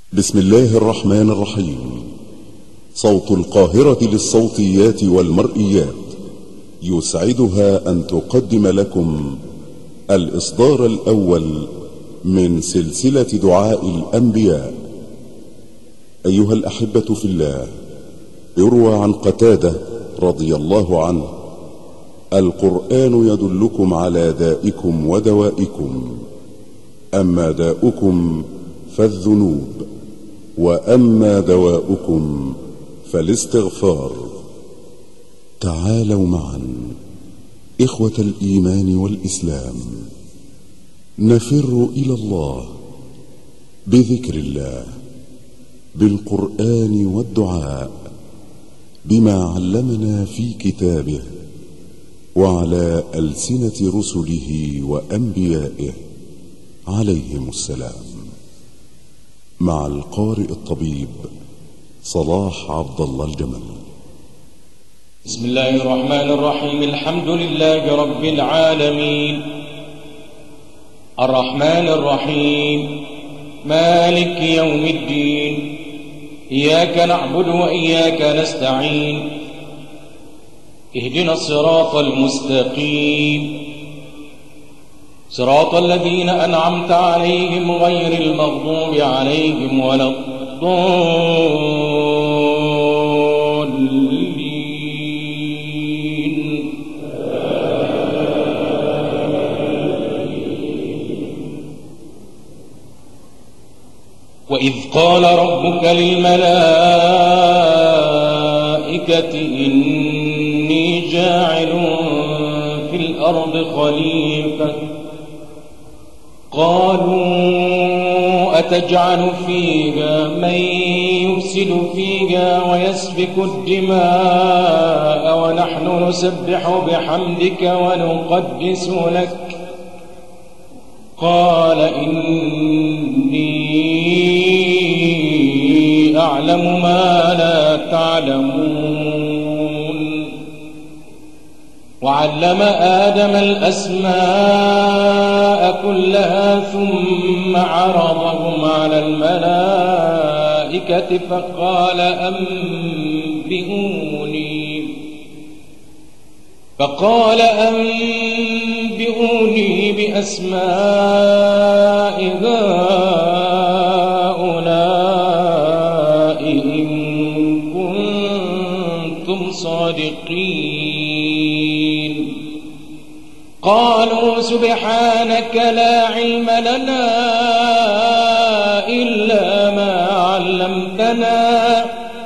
بسم الله الرحمن الرحيم. صوت القاهرة للصوتيات والمرئيات يسعدها أن تقدم لكم الإصدار الأول من سلسلة دعاء الأنبياء. أيها الأحبة في الله، يروى عن قتادة رضي الله عنه: القرآن يدلكم على دائكم ودوائكم، أما داؤكم فالذنوب، وأما دواؤكم فالاستغفار. تعالوا معا إخوة الإيمان والإسلام نفر إلى الله بذكر الله، بالقرآن والدعاء، بما علمنا في كتابه وعلى ألسنة رسله وأنبيائه عليهم السلام، مع القارئ الطبيب صلاح عبد الله الجمل. بسم الله الرحمن الرحيم. الحمد لله رب العالمين، الرحمن الرحيم، مالك يوم الدين، إياك نعبد وإياك نستعين، اهدنا الصراط المستقيم، صراط الذين أنعمت عليهم غير المغضوب عليهم ولا الضالين. وإذ قال ربك للملائكة إني جاعل في الأرض خليفة، قالوا أتجعل فيها من يفسد فيها ويسفك الدماء ونحن نسبح بحمدك ونقدس لك؟ قال إني أعلم ما لا تعلمون. وعلم آدم الأسماء كلها ثم عرضهم على الملائكة فقال أنبئوني بأسماء هؤلاء إن كنتم صادقين. قالوا سبحانك لا علم لنا إلا ما علمتنا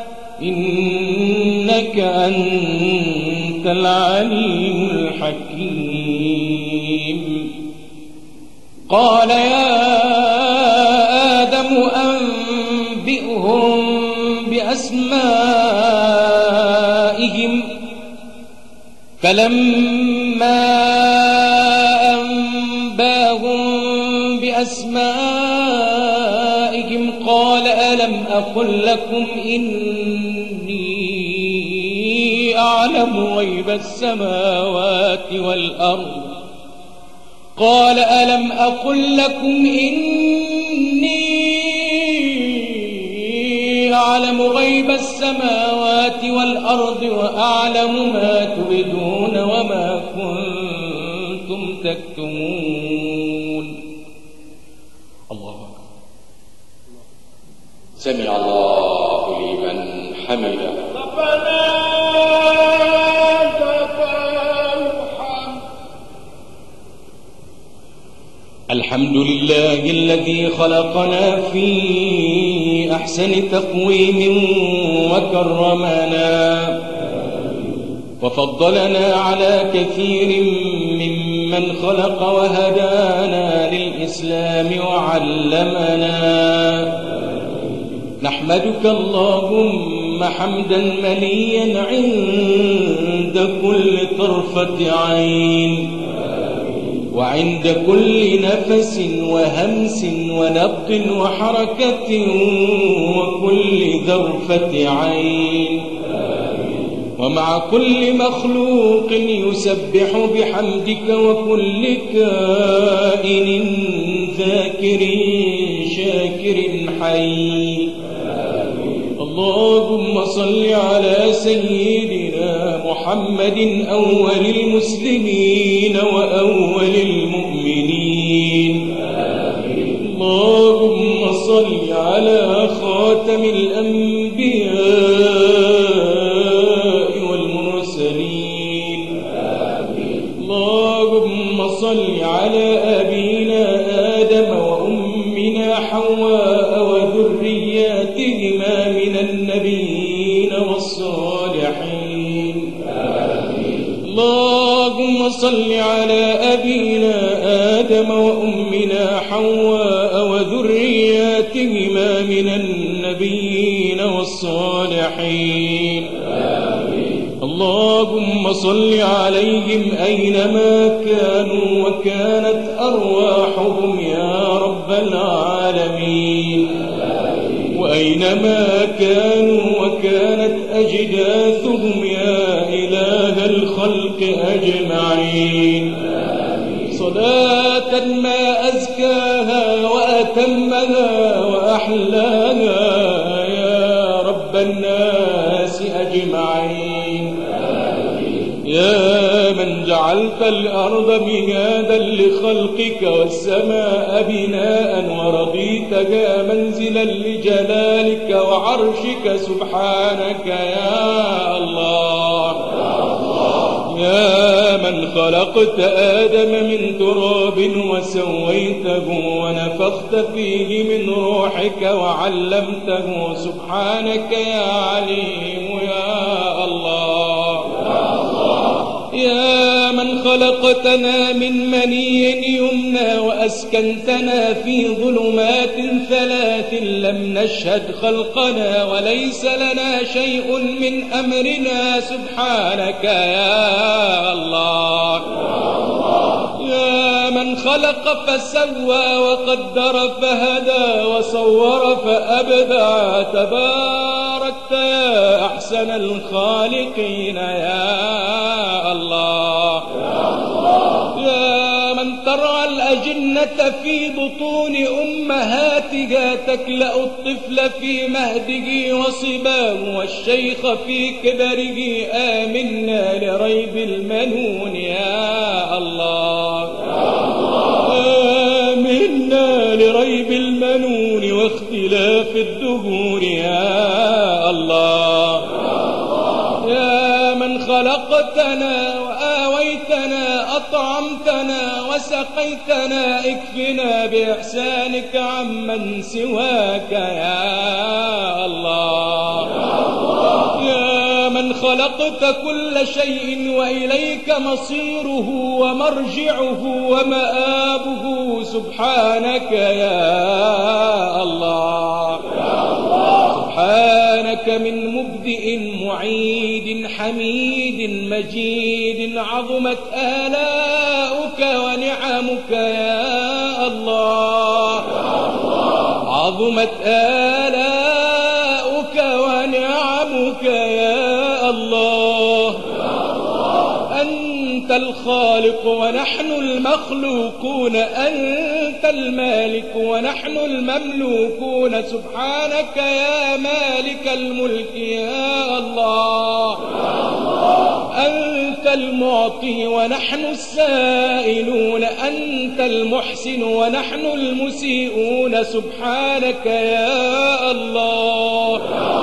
إنك أنت العليم الحكيم. قال يا آدم أنبئهم بأسمائهم، فلما أنباهم بأسمائهم قال ألم أقل لكم إني أعلم غيب السماوات والأرض؟ قال ألم أقل لكم إني أعلم غيب السماوات والأرض وأعلم ما تبدون وما كنتم تكتمون. الله سمع الله لمن حمده. ربنا الحمد لله الذي خلقنا في أحسن تقويم وكرمنا وفضلنا على كثير ممن خلق وهدانا للإسلام وعلمنا. نحمدك اللهم حمدا مليا عند كل طرفة عين وعند كل نفس وهمس ونبض وحركة وكل ذرفة عين، ومع كل مخلوق يسبح بحمدك وكل كائن ذاكر شاكر حي. اللهم صل على سيدنا محمد أول المسلمين وأول المؤمنين. اللهم صل على خاتم الأنبياء والمرسلين. اللهم صل على أبينا آدم وأمنا حواء وذرياتهما من النبيين والصالحين. اللهم صل على أبينا آدم وأمنا حواء وذرياتهما من النبيين والصالحين. اللهم صل عليهم أينما كانوا وكانت أرواحهم يا رب العالمين، وأينما كانوا وكانت أجداثهم يا إله الخلق أجمعين. صلاة ما أزكاها وأتمها وأحلاها يا رب الناس أجمعين. يا من جعلت الأرض مهادا لخلقك والسماء بناء ورضيتها منزلا لجلالك وعرشك سبحانك يا الله. يا من خلقت آدم من تراب وسويته ونفخت فيه من روحك وعلمته سبحانك يا عليم يا الله. يا من خلقتنا من مني يمنى وأسكنتنا في ظلمات ثلاث لم نشهد خلقنا وليس لنا شيء من أمرنا سبحانك يا الله. يا من خلق فسوى وقدر فهدى وصور فأبدع تباركت يا أحسن الخالقين يا الله. يا من ترعى الأجنة في بطون أمهاتها تكلأ الطفل في مهده وصباه والشيخ في كبره آمنا لريب المنون يا الله. آمنا لريب المنون واختلاف الدهور يا الله. يا من خلقتنا وآويتنا أطعمتنا وسقيتنا اكفنا بإحسانك عمن سواك يا الله. يا من خلقت كل شيء وإليك مصيره ومرجعه ومآبه سبحانك يا الله. سبحانك من مبدئ معيد حميد مجيد عظمت آلاؤك ونعمك يا الله. عظمت آلاؤك ونعمك يا الله. أنت الخالق ونحن المخلوقون، أنت المالك ونحن المملوكون سبحانك يا مالك الملك يا الله. أنت المعطي ونحن السائلون، أنت المحسن ونحن المسيئون سبحانك يا الله.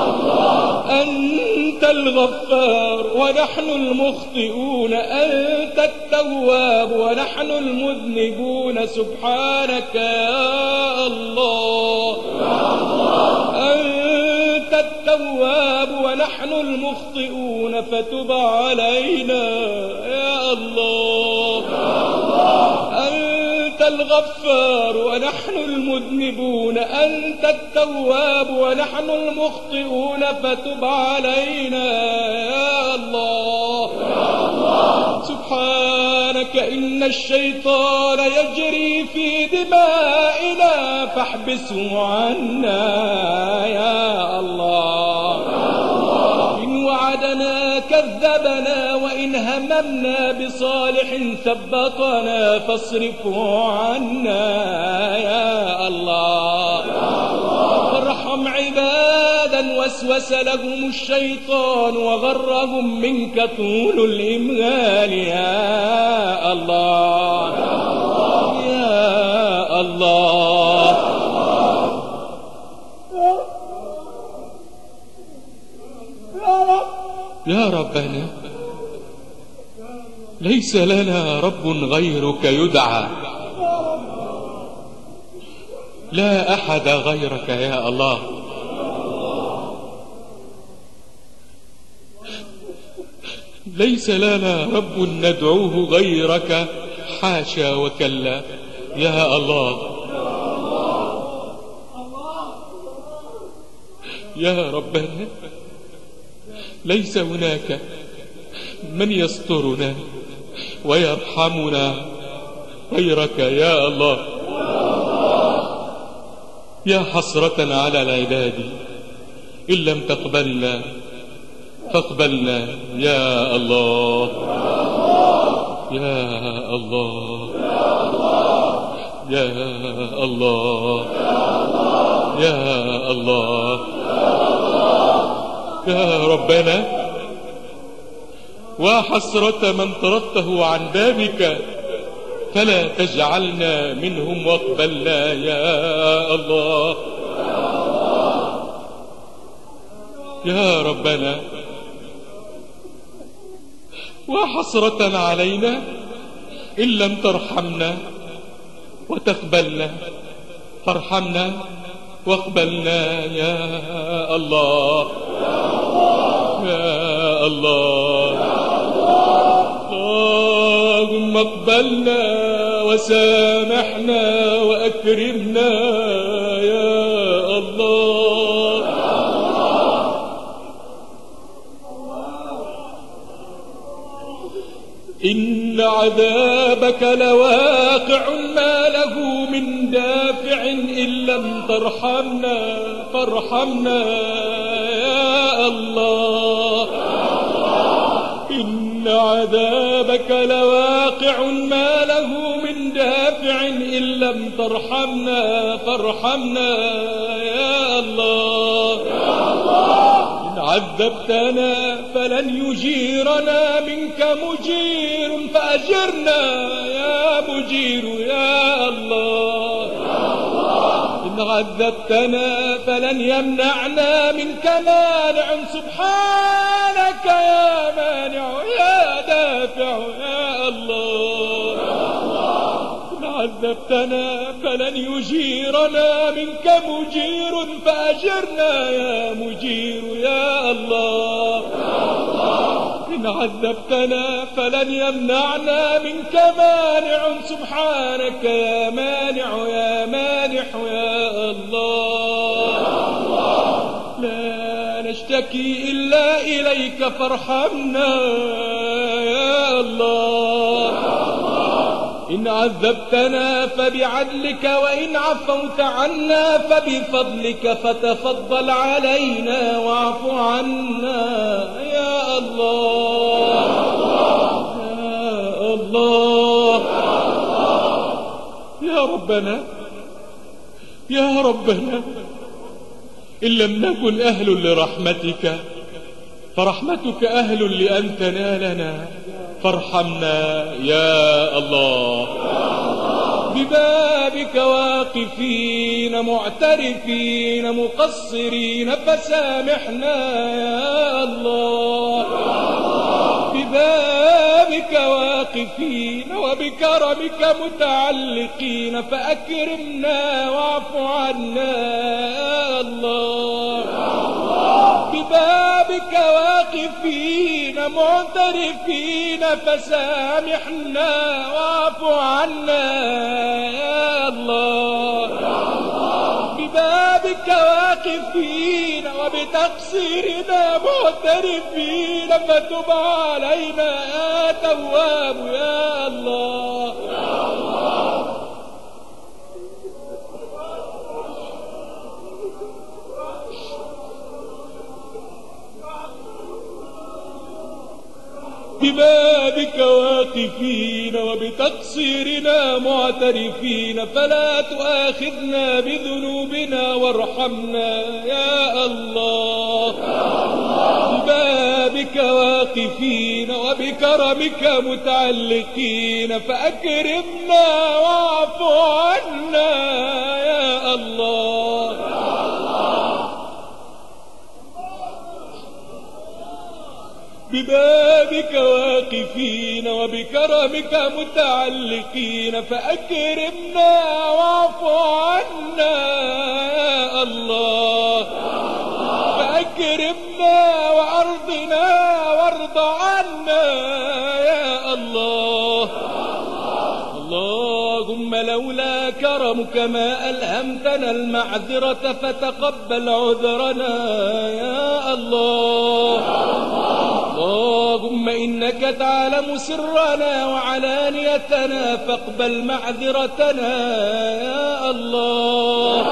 أنت الغفار ونحن المخطئون، أنت التواب ونحن المذنبون سبحانك يا الله. أنت التواب ونحن المخطئون فتب علينا يا الله. أنت الغفار ونحن المذنبون، أنت التواب ونحن المخطئون فتب علينا يا الله. سبحانك إن الشيطان يجري في دمائنا فاحبسه عنا يا الله. إن وعدنا كذبنا وإن هممنا بصالح ثبطنا فاصرفه عنا يا الله. ارحم عبادا وسوس لهم الشيطان وغرهم منك طول الإمهال يا الله يا الله يا ربنا ليس لنا رب غيرك يدعى لا أحد غيرك يا الله ليس لنا رب ندعوه غيرك حاشا وكلا يا الله يا ربنا ليس هناك من يسترنا ويرحمنا غيرك يا الله يا حسرة على العباد إن لم تقبلنا فاقبلنا يا الله يا الله يا الله يا الله يا ربنا وحسرة من طردته عن بابك فلا تجعلنا منهم واقبلنا يا الله يا ربنا وحسرة علينا إن لم ترحمنا وتقبلنا فارحمنا واقبلنا يا الله يا الله اللهم اقبلنا وسامحنا وأكرمنا يا الله إن عذابك لواقع ما له من دافع إن لم ترحمنا فارحمنا يا الله إن عذابك لواقع ما له من دافع إن لم ترحمنا فارحمنا يا الله إن عذبتنا فلن يجيرنا منك مجير فأجرنا يا مجير يا الله إن عذبتنا فلن يمنعنا منك مانع سبحانك يا مانع يا دافع يا الله إن عذبتنا فلن يجيرنا منك مجير فأجرنا يا مجير يا الله إن عذبتنا فلن يمنعنا منك مانع سبحانك يا مانع يا مانح يا الله لا نشتكي إلا إليك فارحمنا يا الله إن عذبتنا فبعدلك وإن عفوت عنا فبفضلك فتفضل علينا واعف عنا يا الله يا الله يا ربنا يا ربنا إن لم نكن أهل لرحمتك فرحمتك أهل لأن تنالنا فارحمنا يا الله ببابك واقفين معترفين مقصرين فسامحنا يا الله ببابك واقفين وبكرمك متعلقين فأكرمنا واعف عنا يا الله ببابك واقفين معترفين فسامحنا واعف عنا يا الله ببابك واقفين وبتقصيرنا معترفين فتب علينا يا تواب يا الله ببابك واقفين وبتقصيرنا معترفين، فلا تؤاخذنا بذنوبنا وارحمنا يا الله. ببابك واقفين وبكرمك متعلقين، فأكرمنا واعف عنا يا الله. ببابك واقفين وبكرمك متعلقين، فأكرمنا واعف عنا يا الله. فأكرمنا وأرضنا وارض عنا يا الله. اللهم لولا كرمك ما ألهمتنا المعذرة، فتقبل عذرنا يا الله. اللهم إنك تعلم سرنا وعلانيتنا، فاقبل معذرتنا يا الله.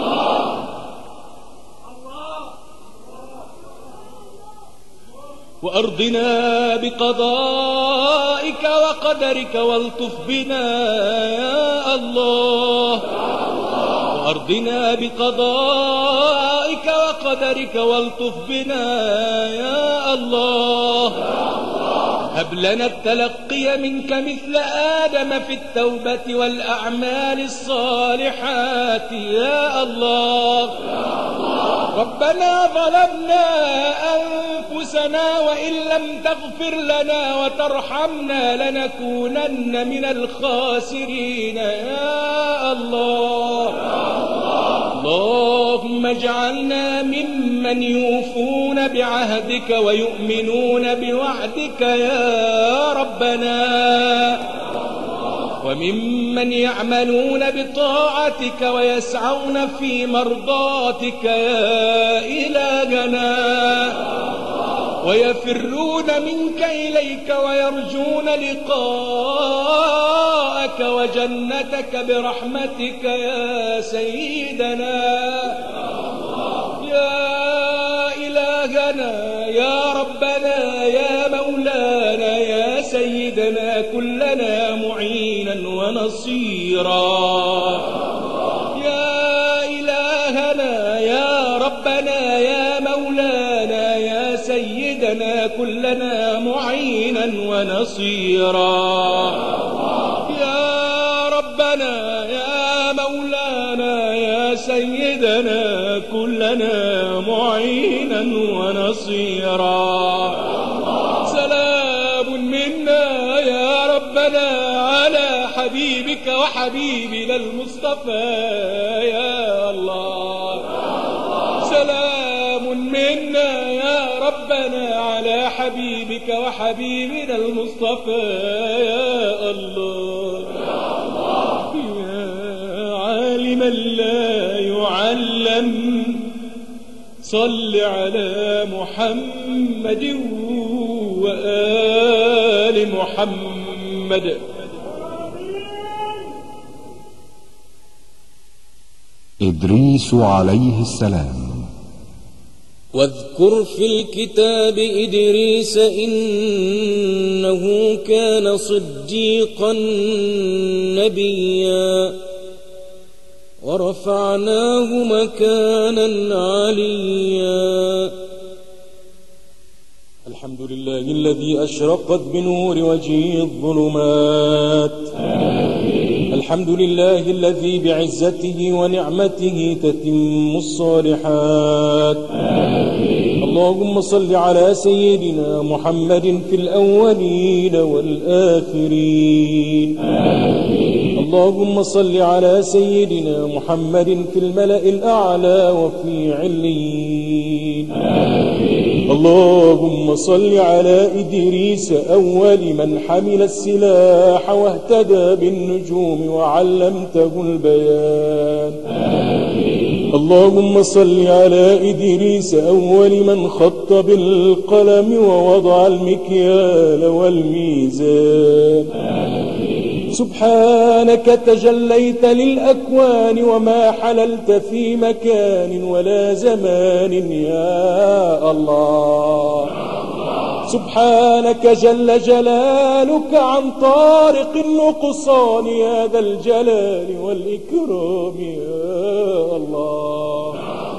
وأرضنا بقضائك وقدرك والطف بنا يا الله. وأرضنا بقضائك وقدرك والطف بنا يا الله. هب لنا التلقي منك مثل آدم في التوبة والأعمال الصالحات يا الله. ربنا ظلمنا أنفسنا وإن لم تغفر لنا وترحمنا لنكونن من الخاسرين يا الله. اللهم اجعلنا ممن يوفون بعهدك ويؤمنون بوعدك يا ربنا، وممن يعملون بطاعتك ويسعون في مرضاتك يا إلهنا، ويفرون منك إليك ويرجون لقاءك وجنتك برحمتك يا سيدنا يا إلهنا يا ربنا يا مولانا يا سيدنا، كلنا معينا ونصيرا. يا إلهنا يا ربنا يا مولانا يا سيدنا، كلنا معينا ونصيرا. يا ربنا يا مولانا يا سيدنا، كلنا معينا ونصيرا. سلام منا يا ربنا على حبيبك وحبيبنا المصطفى يا الله. سلام منا يا ربنا على حبيبك وحبيبنا المصطفى يا الله. يا عالما لا يعلم، صل على محمد وآل محمد. إدريس عليه السلام. واذكر في الكتاب إدريس إنه كان صديقا نبيا، ورفعناه مكانا عليا. الحمد لله الذي أشرقت بنور وجهه الظلمات. الحمد لله الذي بعزته ونعمته تتم الصالحات. اللهم صل على سيدنا محمد في الأولين والآخرين. اللهم صل على سيدنا محمد في الملأ الأعلى وفي عليين. اللهم صل على إدريس أول من حمل السلاح واهتدى بالنجوم وعلمته البيان. اللهم صل على إدريس أول من خط بالقلم ووضع المكيال والميزان. سبحانك تجليت للأكوان وما حللت في مكان ولا زمان يا الله. سبحانك جل جلالك عن طارق النقصان يا ذا الجلال والإكرام يا الله.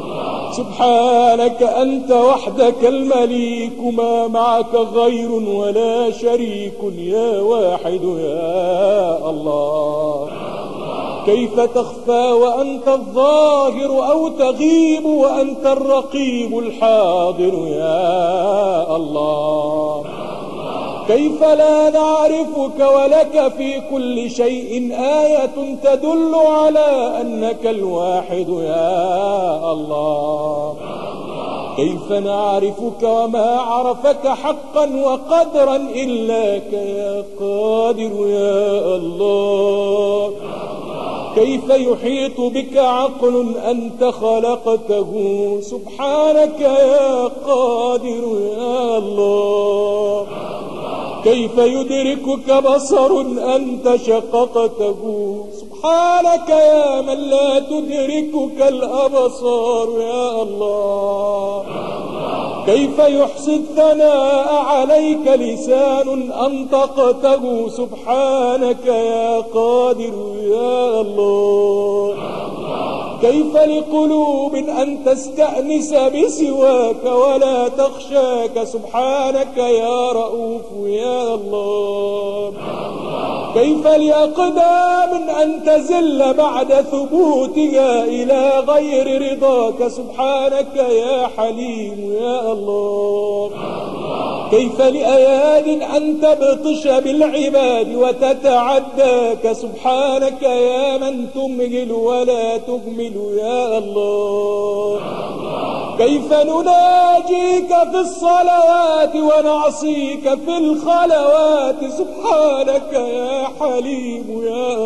سبحانك أنت وحدك المليك ما معك غير ولا شريك يا واحد يا الله. كيف تخفى وأنت الظاهر أو تغيب وأنت الرقيب الحاضر يا الله. كيف لا نعرفك ولك في كل شيء آية تدل على أنك الواحد يا الله. كيف نعرفك وما عرفك حقا وقدرا إلاك يا قادر يا الله. كيف يحيط بك عقل أنت خلقته سبحانك يا قادر يا الله. كيف يدركك بصر أنت شققته سبحانك يا من لا تدركك الأبصار يا الله. كيف يحصي الثناء عليك لسان أنطقته سبحانك يا قادر يا الله. كيف لقلوب أن تستأنس بسواك ولا تخشاك سبحانك يا رؤوف يا الله. كيف لأقدام أن تزل بعد ثبوتها إلى غير رضاك سبحانك يا حليم يا الله. كيف لأياد أن تبطش بالعباد وتتعداك سبحانك يا من تمهل ولا تهمل يا الله. كيف نناجيك في الصلوات ونعصيك في الخلوات سبحانك يا حليم يا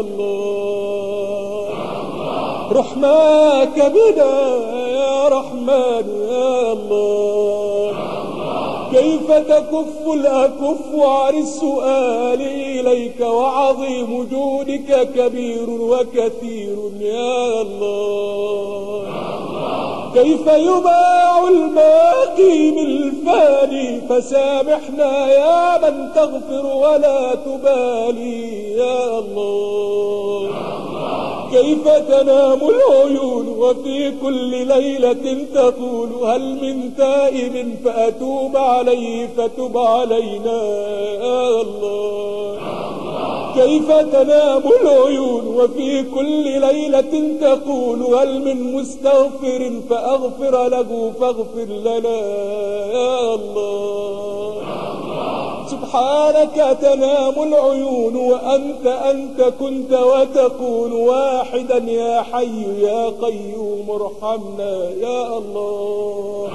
الله. رحماك بنا يا رحمن يا الله. كيف تكف الأكف عن السؤال إليك وعظيم جودك كبير وكثير يا الله. كيف يباع الباقي بالفاني فسامحنا يا من تغفر ولا تبالي يا الله. كيف تنام العيون وفي كل ليلة تقول هل من تائب فأتوب عليه فتب علينا يا الله. كيف تنام العيون وفي كل ليلة تقول هل من مستغفر فأغفر له فاغفر لنا يا الله. سبحانك تنام العيون وأنت كنت وتقول واحدا يا حي يا قيوم ارحمنا يا الله.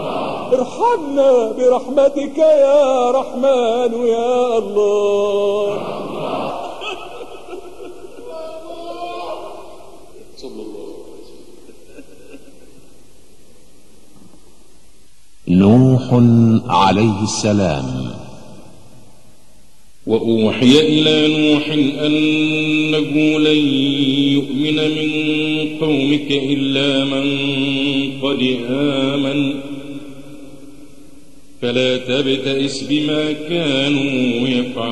ارحمنا برحمتك يا رحمن يا الله. نوح عليه السلام. وأوحي إلى نوح أنه لن يؤمن من قومك إلا من قد آمن فلا تبتئس بما كانوا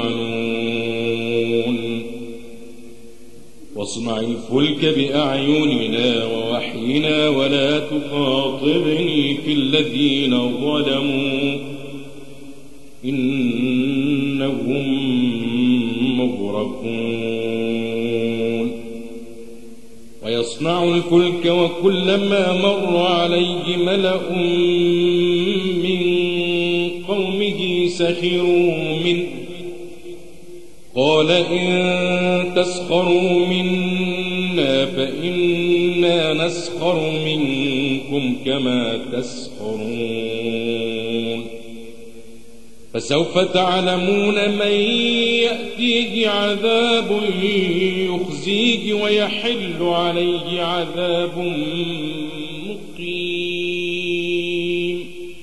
يفعلون. واصنع الفلك بأعيننا ووحينا ولا تخاطبني في الذين ظلموا إنهم مغرقون. ويصنع الفلك وكلما مر عليه ملأ من قومه سخروا منه قال إن تسخروا منا فإنا نسخر منكم كما تسخرون. فسوف تعلمون من يأتيه عذاب يخزيه ويحل عليه عذاب مقيم.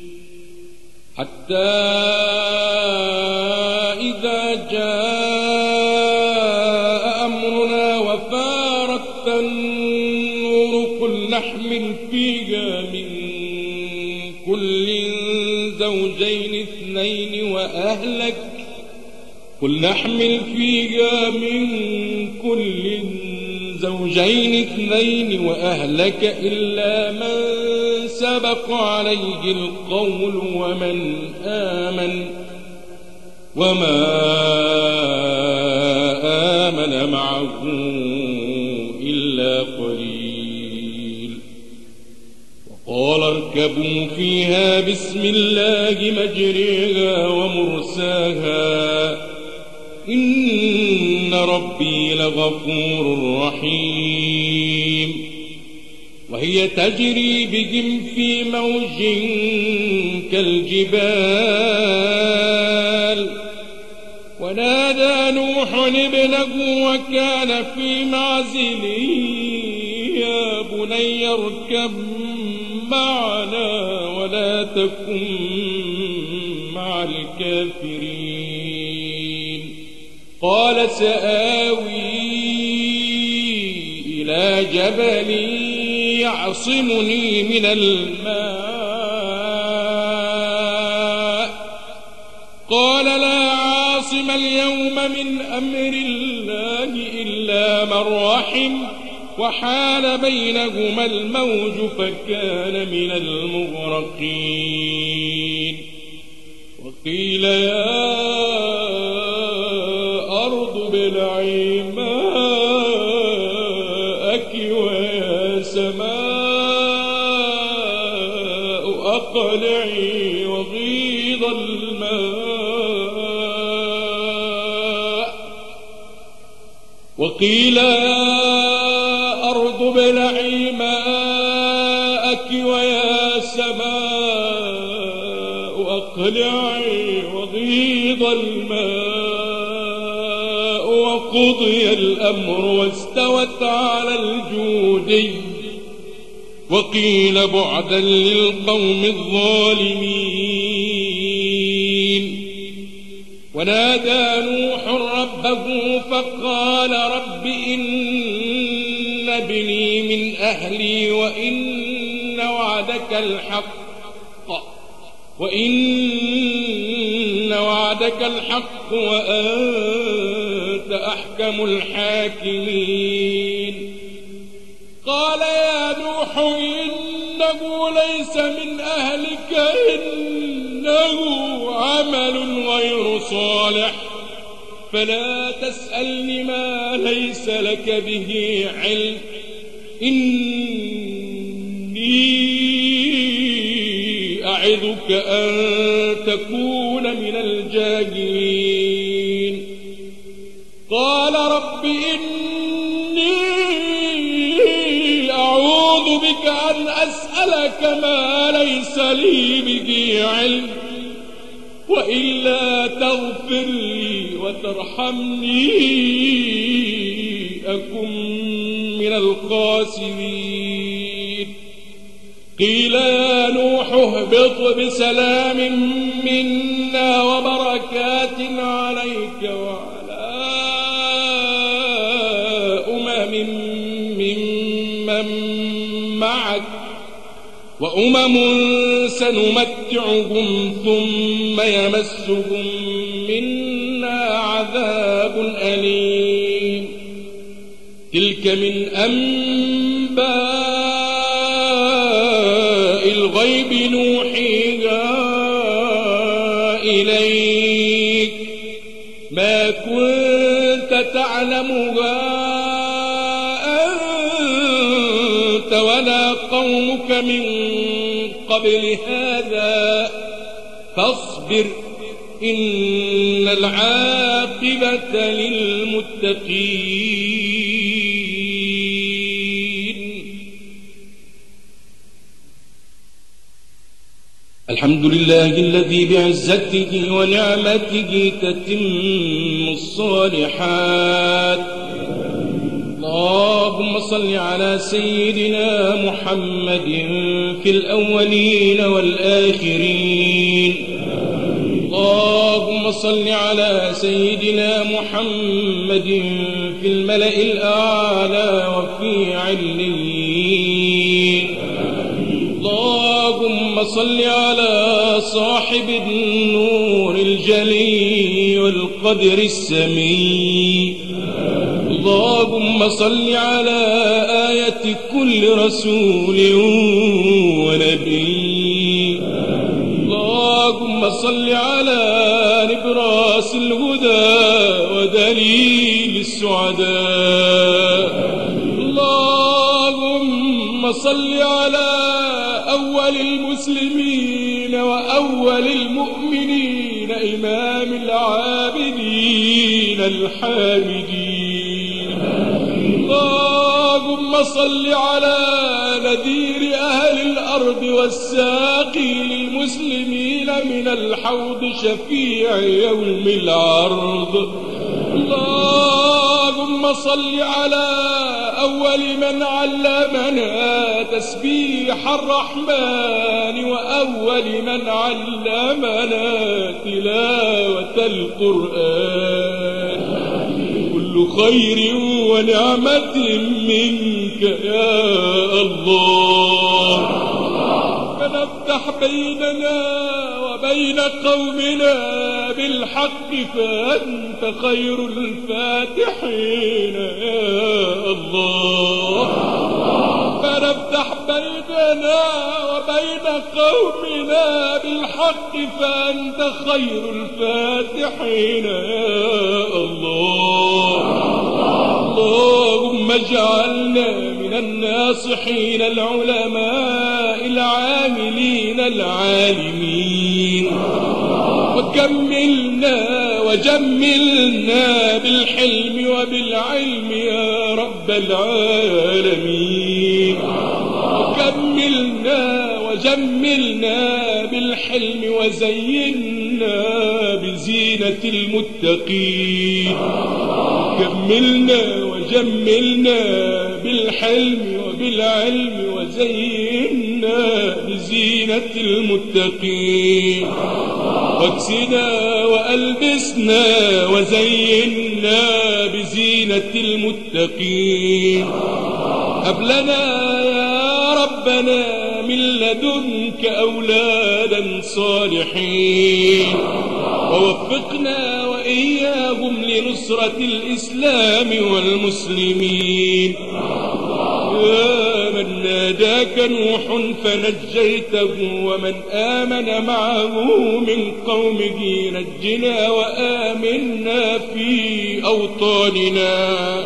حتى إذا جاء أمرنا وفارت النور قل نحمل فيها من كل زوجين اثنين وأهلك قل احمل فيها من كل زوجين اثنين وأهلك إلا من سبق عليه القول ومن آمن وما آمن معه إلا قليل وقال اركبوا فيها بسم الله مجريها ومرساها إن ربي لغفور رحيم وهي تجري بهم في موج كالجبال ونادى نوح ابنه وكان في معزل يا بني اركب معنا ولا تكن مع الكافرين قال سآوي إلى جبل يعصمني من الماء قال لا عاصم اليوم من أمر الله إلا من رحم وحال بينهما الموج فكان من المغرقين وقيل يا أرض ابلعي ماءك ويا سماء أقلعي وغيض الماء وقيل يا أرض ابلعي ماءك ويا سماء أقلعي وغيض الماء وقضي الأمر واستوت على الجودي وقيل بعدا للقوم الظالمين ونادى نوح ربه فقال رب إن ابني من أهلي وإن وعدك الحق وأنت أحكم الحاكمين قال يا نوح إنه ليس من أهلك إنه عمل غير صالح فلا تسألني ما ليس لك به علم إني أعظك أن تكون من الجاهلين قال رب إني أعوذ بك أن أسألك ما ليس لي به علم وإلا تغفر لي وترحمني أكن من الخاسرين قيل يا نوح اهبط بسلام منا وبركات عليك وعلى ممن معك وأمم سنمتعهم ثم يمسهم منا عذاب أليم تلك من أنباء الغيب نوحيها إليك ما كنت تعلمها أنت ولا قومك من قبل هذا فاصبر إن العاقبة للمتقين الحمد لله الذي بعزته ونعمته تتم الصالحات اللهم صل على سيدنا محمد في الأولين والآخرين اللهم صل على سيدنا محمد في الملأ الأعلى وفي عليين اللهم اللهم صل على صاحب النور الجلي والقدر السمي. اللهم صل على آية كل رسول ونبي. اللهم صل على نبراس الهدى ودليل السعداء. اللهم صل على أول المسلمين وأول المؤمنين إمام العابدين الحامدين. اللهم صل على نذير أهل الأرض والساقي للمسلمين من الحوض شفيع يوم العرض. اللهم صل على أول من علمنا تسبيح الرحمن وأول من علمنا تلاوة القرآن. كل خير ونعمة منك يا الله. فنفتح بيننا وبين قومنا بالحق فأنت خير الفاتحين يا الله. فنفتح بيننا وبين قومنا بالحق فأنت خير الفاتحين يا الله. اللهم اجعلنا من الناصحين العلماء العاملين العالمين. وجملنا بالحلم وبالعلم يا رب العالمين. وجملنا بالحلم وزينا بزينة المتقين. وجملنا بالحلم وبالعلم وزينا بزينة المتقين. واكسنا وألبسنا وزينا بزينة المتقين. هب لنا يا ربنا من لدنك أولادا صالحين. ووفقنا وإياهم لنصرة الإسلام والمسلمين. يا من ناداك نوح فنجيته ومن آمن معه من قومه نجنا وآمنا في أوطاننا.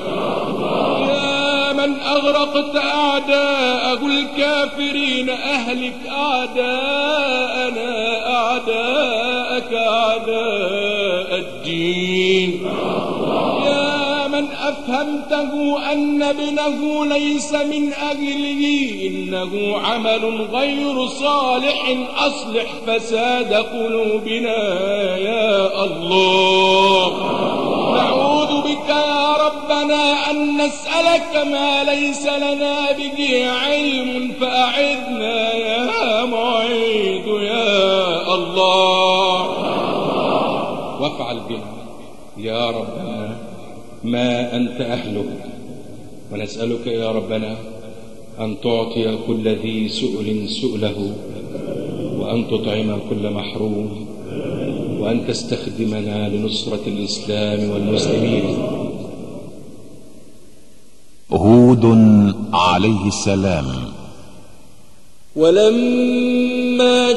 يا من أغرقت أعداءه الكافرين أهلك أعداءنا أعداءك أعداء الدين. يا من أفهمته أن ابنه ليس من أجله إنه عمل غير صالح أصلح فساد قلوبنا يا الله. نعوذ بك يا ربنا أن نسألك ما ليس لنا به علم فأعذنا يا معيد يا الله. وافعل بنا يا ربنا ما أنت أهله. ونسألك يا ربنا أن تعطي كل ذي سؤل سؤله وأن تطعم كل محروم وأن تستخدمنا لنصرة الإسلام والمسلمين. هود عليه السلام. ولما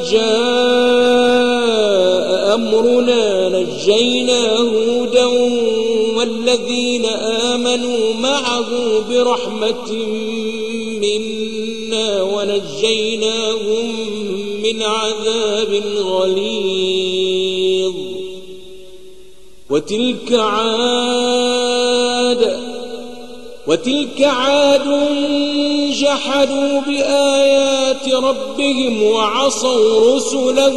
جاء أمرنا نجينا هودا والذين آمنوا معه برحمة منا ونجيناهم من عذاب غليظ. وتلك عاد جحدوا بآيات ربهم وعصوا رسله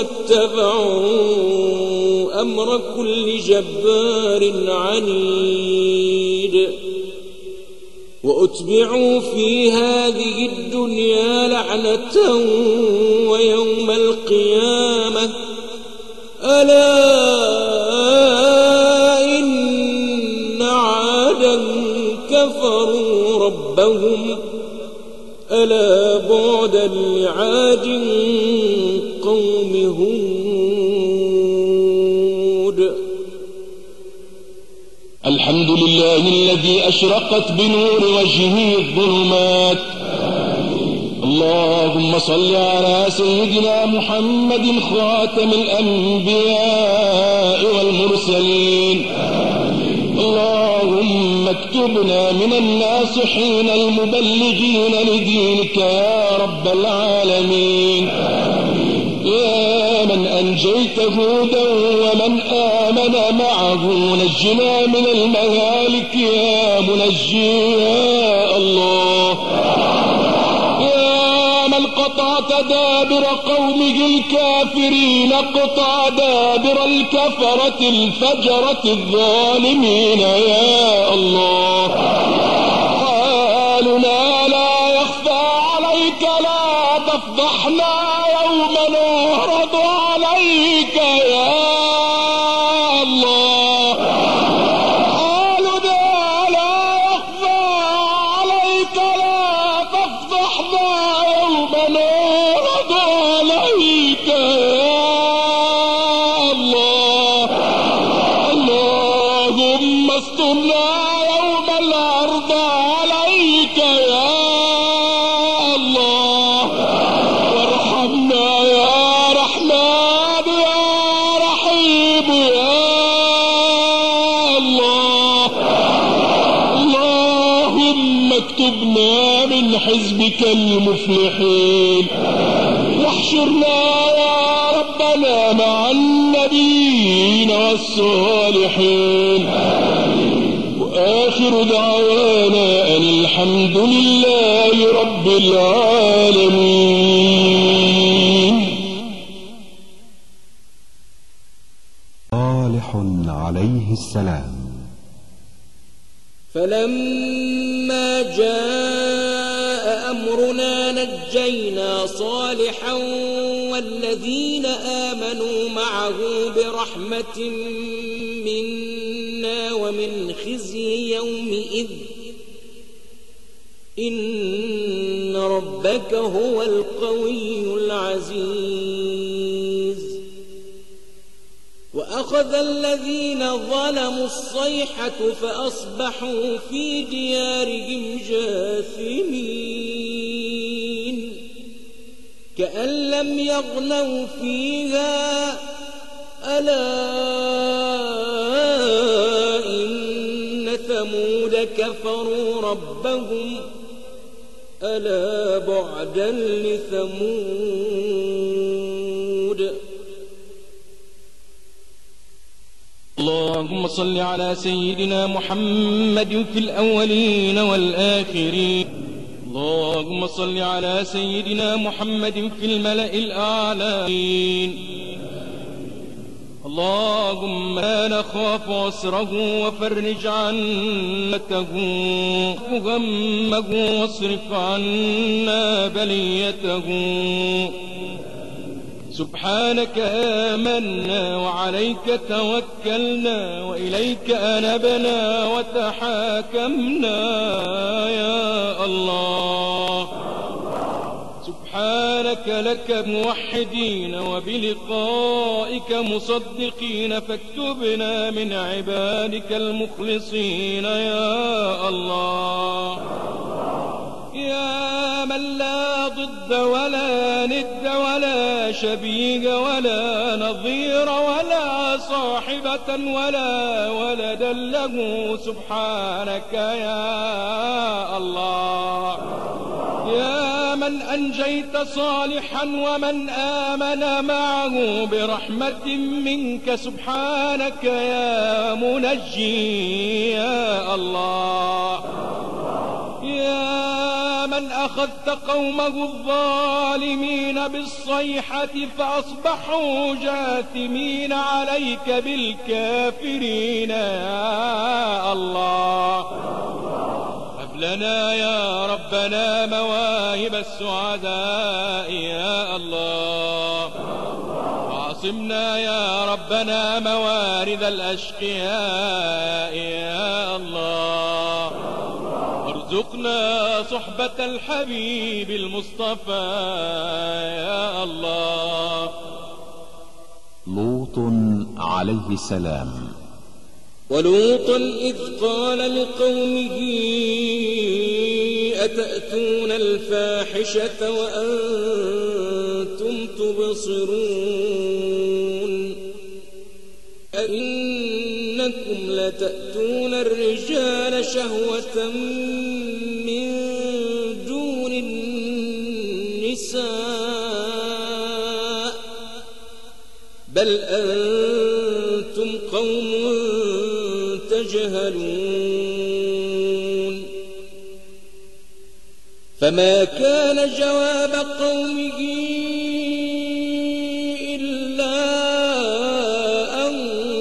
واتبعوا أمر كل جبار عنيد. وأتبعوا في هذه الدنيا لعنة ويوم القيامة ألا إن عادا كفروا ربهم ألا بعدا لعاد قوم هود. الحمد لله الذي أشرقت بنور وجهه الظلمات. اللهم صل على سيدنا محمد خاتم الأنبياء والمرسلين. اللهم اكتبنا من الناصحين المبلغين لدينك يا رب العالمين. يا من أنجيت هودا ومن آمن معه، نجنا من المهالك يا منجي يا الله. يا من قطعت دابر قومه الكافرين، اقطع دابر الكفرة الفجرة الظالمين يا الله. حالنا لا يخفى عليك، لا تفضحنا يوم نعرض عليك يا الله. حالنا لا يخفى عليك، لا تفضحنا يوم نعرض عليك يا الله. اللهم استرنا يوم العرض عليك يا الله. وارحمنا يا رحمن يا رحيم يا الله. اللهم اكتبنا من حزبك المفلحين، واحشرنا يا ربنا مع النبيين والصالحين. وآخر دعوانا أن الحمد لله رب العالمين. صالح عليه السلام. فلما جاء أمرنا نجينا صالحا والذين آمنوا معه برحمة منا ومن خزي يومئذ، إن ربك هو القوي العزيز. وأخذ الذين ظلموا الصيحة فأصبحوا في ديارهم جاثمين، كأن لم يغنوا فيها، ألا إن ثمود كفروا ربهم، ألا بعدا لثمود. اللهم صل على سيدنا محمد في الأولين والآخرين. اللهم صل على سيدنا محمد في الملأ الأعلى. اللهم لا نخاف عسره وفرج عنته، غمه واصرف عنا بليته. سبحانك آمنا وعليك توكلنا وإليك أنبنا وتحاكمنا يا الله. سبحانك لك موحدين وبلقائك مصدقين، فاكتبنا من عبادك المخلصين يا الله. يا من لا ضد ولا ند ولا شبيه ولا نظير ولا صاحبة ولا ولدا له، سبحانك يا الله. يا من أنجيت صالحا ومن آمن معه برحمة منك، سبحانك يا منجي يا الله. يا من أخذت قومه الظالمين بالصيحة فأصبحوا جاثمين عليك بالكافرين يا الله. هب لنا يا ربنا مواهب السعداء يا الله، وعصمنا يا ربنا موارد الأشقياء يا الله. وارزقنا صحبة الحبيب المصطفى يا الله. لوط عليه السلام. ولوطا إذ قال لقومه أتأتون الفاحشة وأنتم تبصرون أئنكم لتأتون الرجال شهوة من دون النساء بل أنتم قوم تجهلون. فما كان جواب قومه إلا أن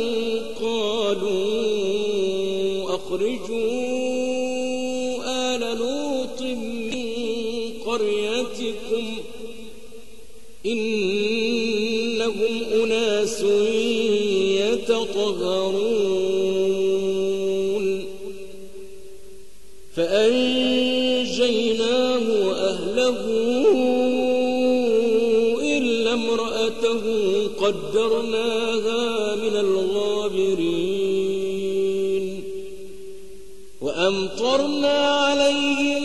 قالوا أخرجوا آل لوط من قريتكم إنهم أناس يتطهرون. فأنجيناه وأهله إلا امرأته قدرناها من الغابرين. وأمطرنا عليهم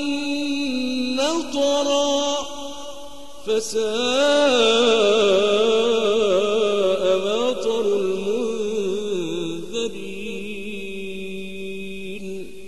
مطرا فساء مطر المنذرين.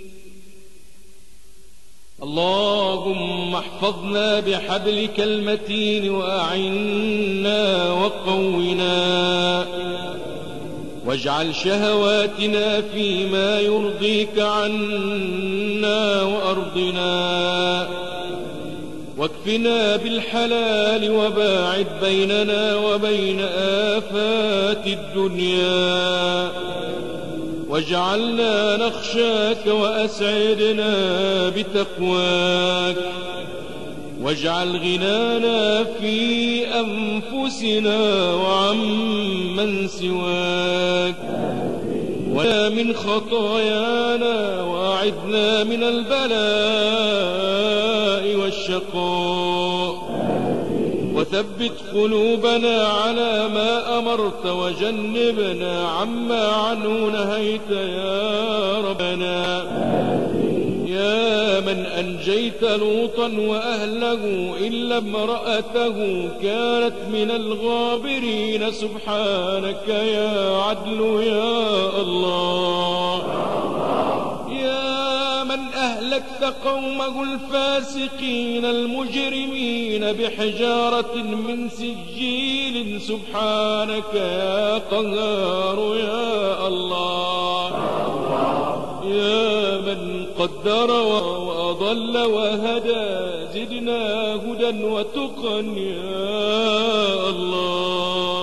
اللهم احفظنا بحبلك المتين وأعنا وقونا، واجعل شهواتنا فيما يرضيك عنا وأرضنا، واكفنا بالحلال وباعد بيننا وبين آفات الدنيا، واجعلنا نخشاك وأسعدنا بتقواك، واجعل غنانا في أنفسنا وعمن سواك، ولا من خطايانا، وأعذنا من البلاء والشقاء، وثبت قلوبنا على ما أمرت، وجنبنا عما عنه نهيت يا ربنا. يا من أنجيت لوطا وأهله إلا امرأته كانت من الغابرين، سبحانك يا عدل يا الله. يا من أهلكت قومه الفاسقين المجرمين بحجارة من سجيل، سبحانك يا قهار يا الله. يا من قدر وأضل وهدى زدنا هدى وتقى يا الله.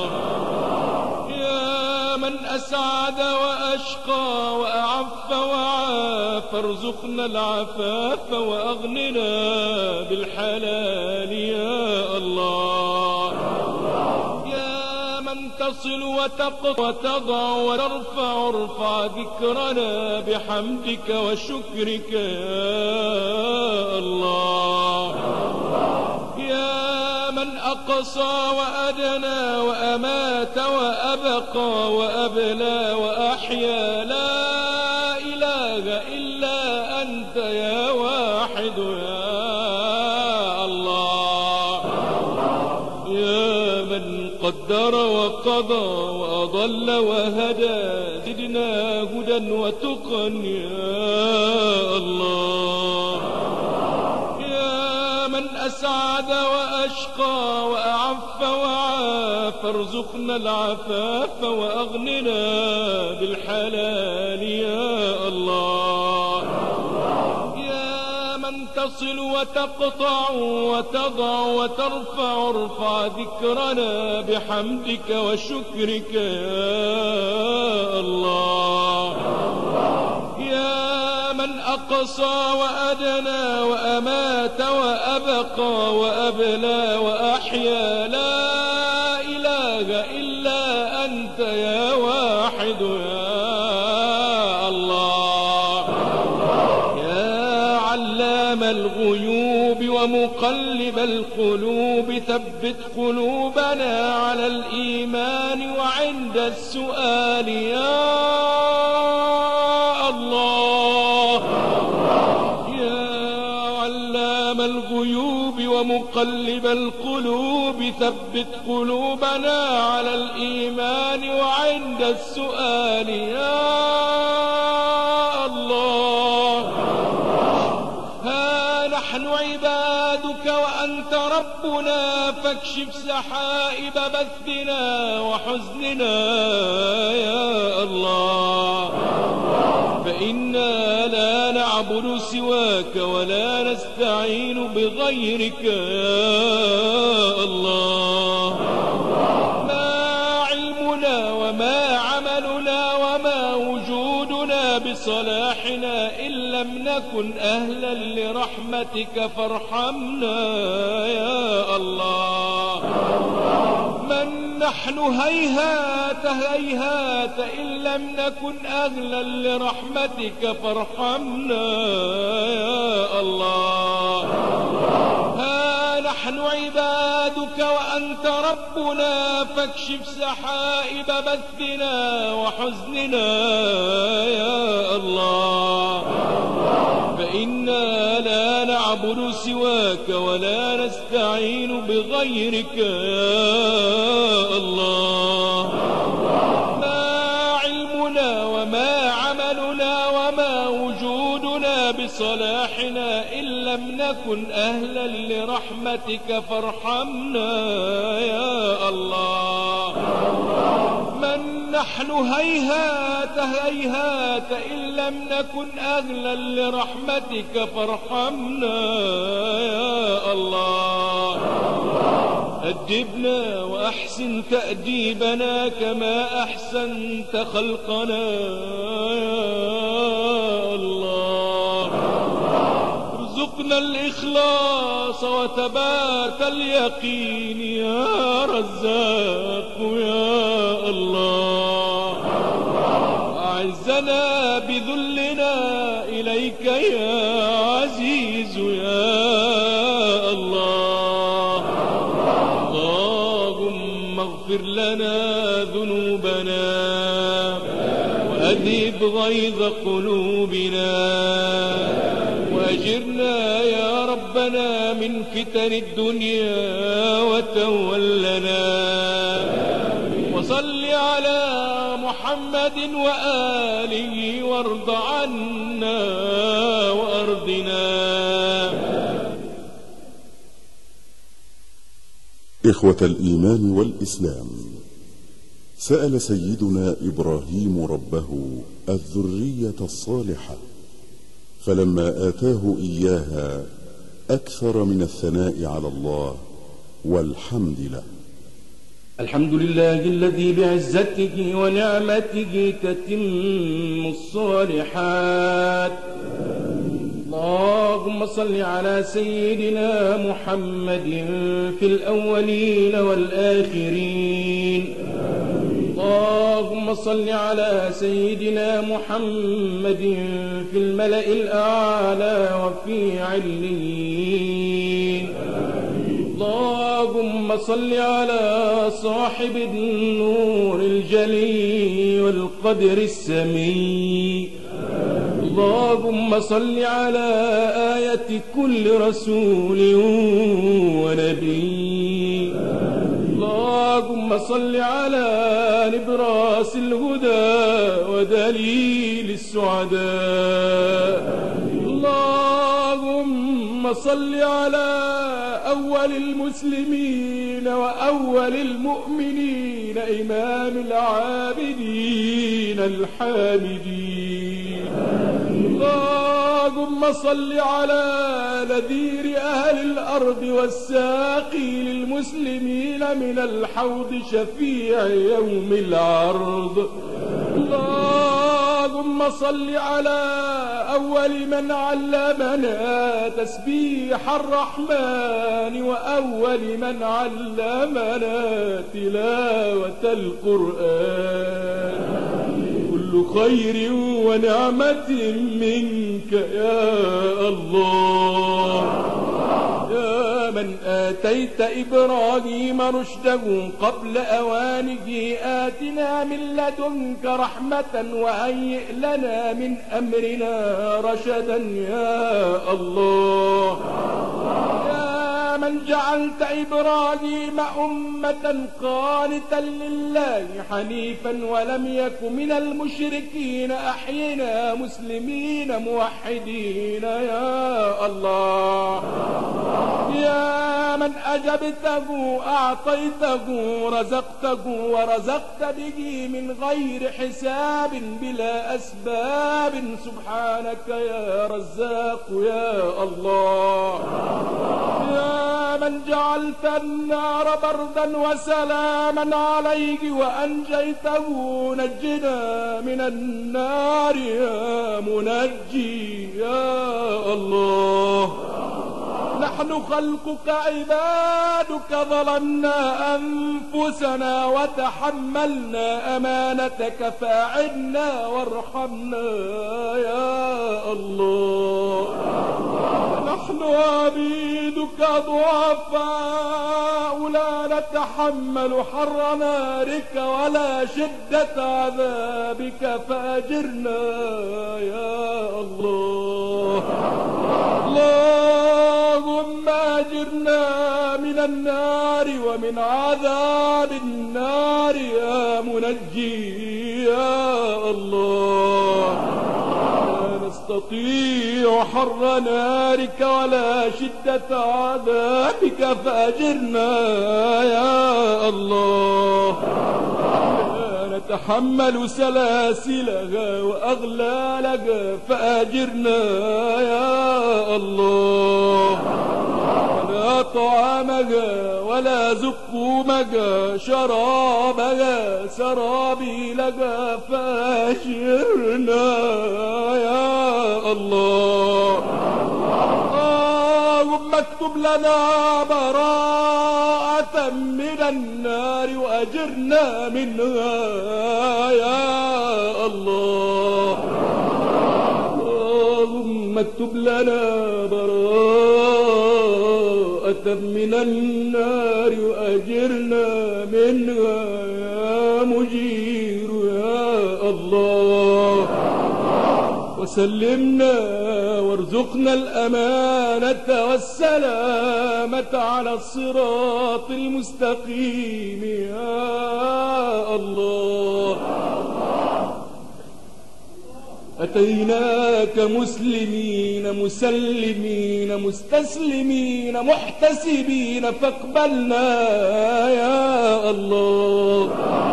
يا من أسعد وأشقى وأعف وعاف، ارزقنا العفاف وأغننا بالحلال يا الله. يا من تصل وتقطع وتضع وترفع، ارفع ذكرنا بحمدك وشكرك يا الله. يا من أقصى وأدنى وأمات وأبقى وأبلى وأحيا، لا إله إلا أنت يا واحد يا الله. يا من قدر وقضى وأضل وهدى زدنا هدى وتقى يا الله. يا من أسعد وأشقى وأعف وعاف، ارزقنا العفاف وأغننا بالحلال يا الله. يا من تصل وتقطع وتضع وترفع، ارفع ذكرنا بحمدك وشكرك يا الله. يا من أقصى وأدنى وأمات وأبقى وأبلى وأحيا، لا إله إلا أنت يا واحد يا الله. يا علام ومقلب القلوب ثبت قلوبنا على الإيمان وعند السؤال يا الله. يا علام الغيوب ومقلب القلوب ثبت قلوبنا على الإيمان وعند السؤال يا الله. ها نحن عبادك وأنت ربنا فاكشف سحائب بثنا وحزننا يا الله. فإنا لا نعبد سواك ولا نستعين بغيرك يا الله. ما علمنا وما عملنا وما وجودنا بصلاحنا إن لم نكن أهلا لرحمتك فارحمنا يا الله. من نحن هيهات هيهات إن لم نكن أهلا لرحمتك فارحمنا يا الله. ها نحن عبادك وأنت ربنا فاكشف سحائب بثنا وحزننا يا الله. فإنا لا نعبد سواك ولا نستعين بغيرك يا الله. ما علمنا وما عملنا وما وجودنا بصلاحنا إن لم نكن أهلا لرحمتك فارحمنا يا الله. من نحن هيهات هيهات إن لم نكن أهلا لرحمتك فارحمنا يا الله. أدبنا وأحسن تأديبنا كما أحسنت خلقنا يا الله. ارزقنا الإخلاص وتبات اليقين يا رزاق يا الله. أعزنا بذلنا إليك يا عزيز يا الله. اللهم اغفر لنا ذنوبنا وأذهب غيظ قلوبنا وأجرنا يا ربنا من فتن الدنيا وتولنا. وصل على محمد وآله وارض عنا وأرضنا. إخوة الإيمان والإسلام، سأل سيدنا إبراهيم ربه الذرية الصالحة، فلما آتاه إياها أكثر من الثناء على الله والحمد له. الحمد لله الذي بعزته ونعمته تتم الصالحات. اللهم صل على سيدنا محمد في الأولين والآخرين. اللهم صل على سيدنا محمد في الملأ الأعلى وفي عليين. اللهم صل على صاحب النور الجلي والقدر السمي. اللهم صل على آية كل رسول ونبي. اللهم صل على نبراس الهدى ودليل السعداء. اللهم صل على أول المسلمين وأول المؤمنين إمام العابدين الحامدين. اللهم صل على نذير أهل الأرض والساقي للمسلمين من الحوض شفيع يوم العرض. اللهم صل على أول من علمنا تسبيح الرحمن وأول من علمنا تلاوة القرآن. كل خير ونعمة منك يا الله. يا من آتيت إبراهيم رشده قبل أوانه آتنا من لدنك رحمة وهيئ لنا من أمرنا رشدا يا الله. يا من جعلت إبراهيم أمة قانتا لله حنيفا ولم يك من المشركين أحينا مسلمين موحدين يا الله. يا من أجبته أعطيته رزقته ورزقت به من غير حساب بلا أسباب سبحانك يا رزاق يا الله. يا من جعلت النار بردا وسلاما عليه وأنجيته نجنا من النار يا منجي يا الله. نحن خلقك عبادك ظلمنا أنفسنا وتحملنا أمانتك فأعنا وارحمنا يا الله. نحن عبيدك ضعفاء لا نتحمل حر نارك ولا شدة عذابك فأجرنا يا الله. اللهم أجرنا من النار ومن عذاب النار يا منجي يا الله. لا نستطيع حر نارك ولا شدة عذابك فأجرنا يا الله. لا نتحمل سلاسلها وأغلالها فأجرنا يا الله. ولا طعامها ولا زقومها شرابها سرابيلها فأجرنا يا الله. اللهم اكتب لنا براءة من النار وأجرنا منها يا الله. اللهم اكتب لنا براءة من النار وأجرنا منها يا مجير يا الله. وسلمنا وارزقنا الأمانة والسلامة على الصراط المستقيم يا الله. أتيناك مسلمين مسلمين مستسلمين محتسبين فاقبلنا يا الله.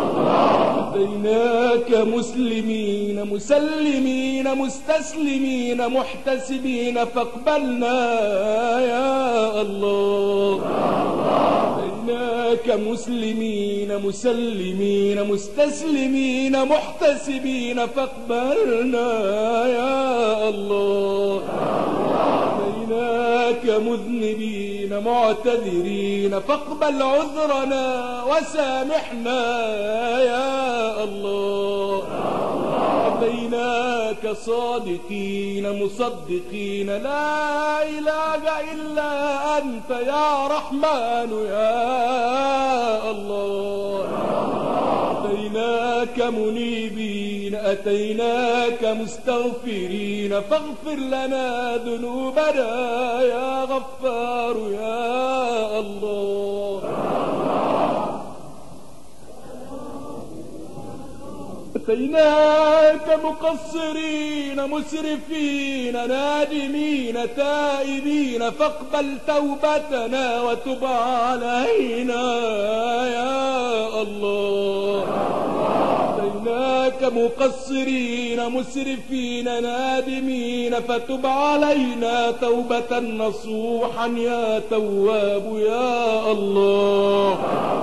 أتيناك مسلمين مسلمين مستسلمين محتسبين فاقبلنا يا الله. أتيناك مسلمين مسلمين مستسلمين محتسبين فاقبلنا يا الله. أتيناك مذنبين معتذرين فاقبل عذرنا وسامحنا يا الله. أتيناك صادقين مصدقين لا إله إلا أنت يا رحمن يا الله. أتيناك منيبين أتيناك مستغفرين فاغفر لنا ذنوبنا يا غفار يا الله. أتيناك مقصرين مسرفين نادمين تائبين فاقبل توبتنا وتب علينا يا الله. أتيناك مقصرين مسرفين نادمين فتب علينا توبة نصوحا يا تواب يا الله.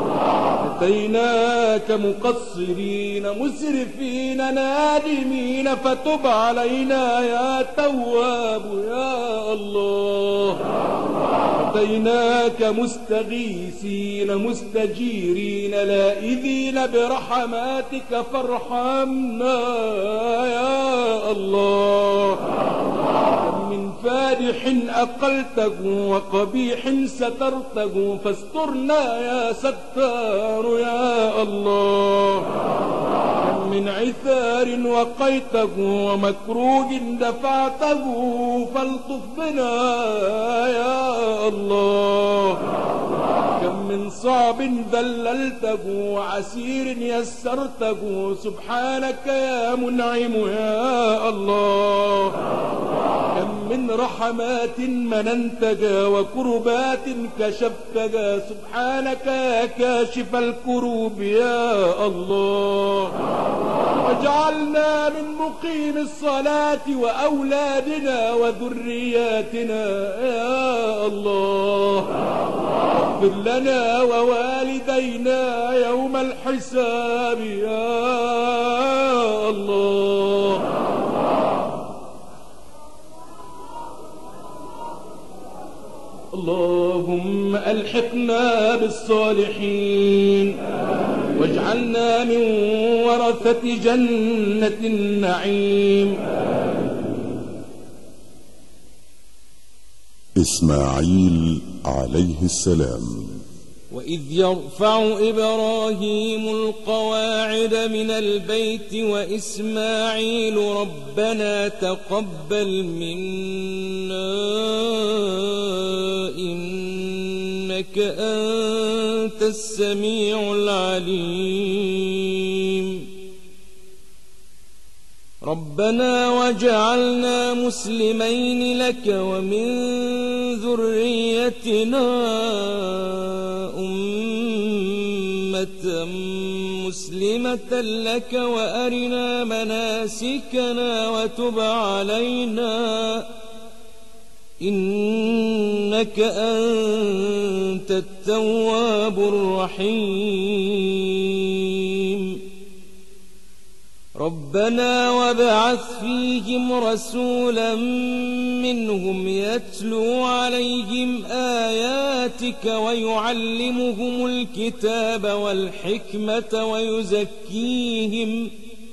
أتيناك مقصرين مسرفين نادمين فتب علينا يا تواب يا الله. أتيناك مستغيثين مستجيرين لائذين برحماتك فارحمنا يا الله. كم من فادح أقلته وقبيح سترته فاسترنا يا ستار يا الله. كم من عثار وقيته ومكروه دفعته فالطف بنا يا الله. كم من صعب ذللته وعسير يسرته سبحانك يا منعم يا الله. كم من رحمات مننتجا وكربات كشفتجا سبحانك يا كاشف الكروب يا الله. واجعلنا من مقيم الصلاة وأولادنا وذرياتنا يا الله. اغفر لنا ووالدينا يوم الحساب يا الله. اللهم ألحقنا بالصالحين واجعلنا من ورثة جنة النعيم. إسماعيل عليه السلام. وإذ يرفع إبراهيم القواعد من البيت وإسماعيل ربنا تقبل منا إنك أنت السميع العليم. ربنا وجعلنا مسلمين لك ومن ذريتنا أمة مسلمة لك وأرنا مناسكنا وتب علينا إنك أنت التواب الرحيم. ربنا وابعث فيهم رسولا منهم يتلو عليهم آياتك ويعلمهم الكتاب والحكمة ويزكيهم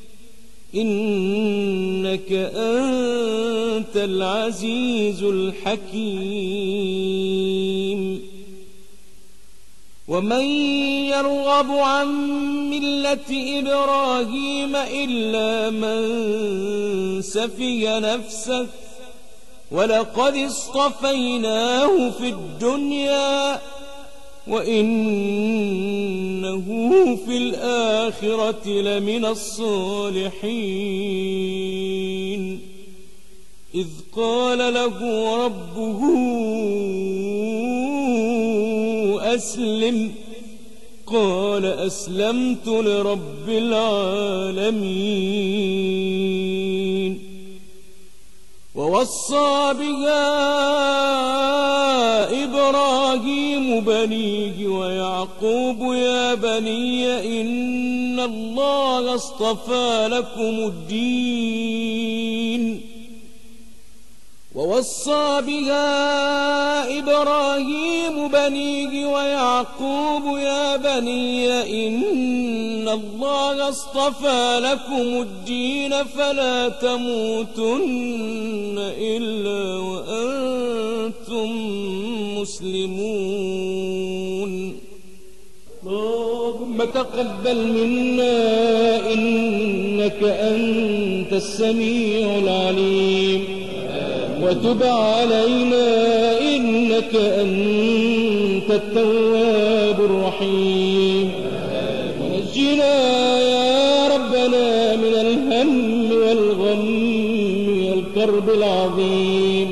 إنك أنت العزيز الحكيم. ومن يرغب عن ملة إبراهيم إلا من سفي نفسه ولقد اصطفيناه في الدنيا وإنه في الآخرة لمن الصالحين. إذ قال له ربه أسلم قال أسلمت لرب العالمين. ووصى بها إبراهيم بنيه ويعقوب يا بني إن الله اصطفى لكم الدين. ووصى بها إبراهيم بنيه ويعقوب يا بني إن الله اصطفى لكم الدين فلا تموتن إلا وأنتم مسلمون. اللهم تقبل منا إنك أنت السميع العليم وتب علينا إنك أنت التواب الرحيم. ونجنا يا ربنا من الهم والغم والكرب العظيم.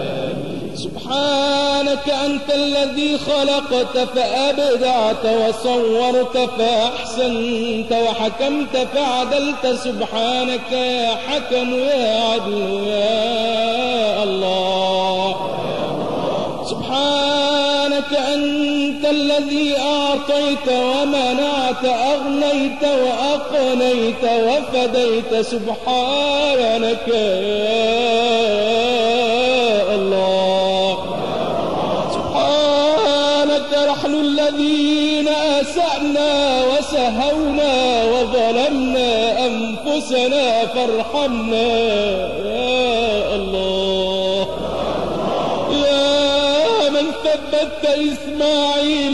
سبحانك أنت الذي خلقت فأبدعت وصورت فأحسنت وحكمت فعدلت. سبحانك يا حكم يا عدل يا الله. سبحانك أنت الذي أعطيت ومنعت أغنيت وأقنيت وفديت. سبحانك يا الله. سبحانك نحن الذين أسأنا وسهونا وظلمنا أنفسنا فارحمنا يا الله.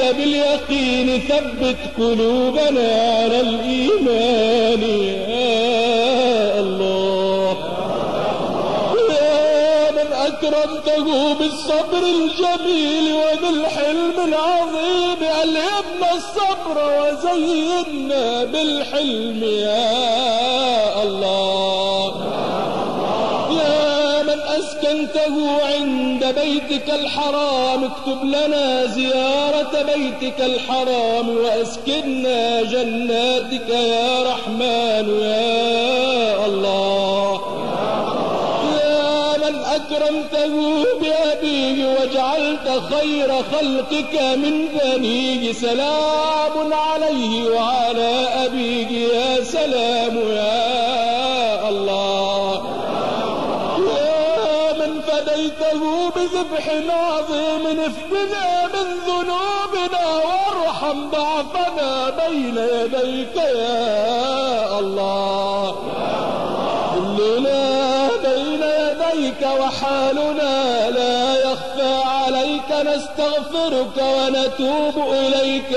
باليقين ثبت قلوبنا على الإيمان يا الله. يا من أكرمته بالصبر الجميل وبالحلم العظيم ألهمنا الصبر وزينا بالحلم يا الله. يا من أسكنته عند بيتك الحرام اكتب لنا زيارة بيتك الحرام وأسكننا جناتك يا رحمن يا الله. يا من أكرمته بأبيه وجعلت خير خلقك من بنيه سلام عليه وعلى أبيه يا سلام يا الله. يا من فديته بذبح عظيم افدنا من ذنوبنا وارحم ضعفنا بين يديك يا الله. كلنا بين يديك وحالنا لا يخفى عليك نستغفرك ونتوب إليك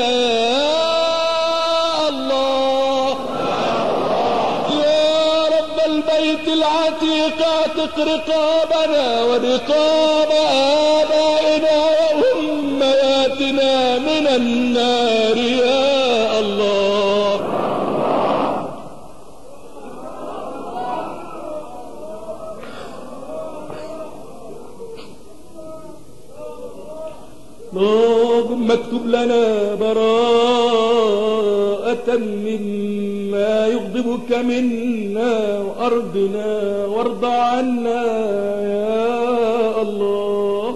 يا الله. يا رب البيت العتيق اعتق رقابنا ورقاب آبائنا وأمهاتنا من النار يا الله. اللهم اكتب لنا براءة مما يغضبك منا وأرضنا وارض عنا يا الله.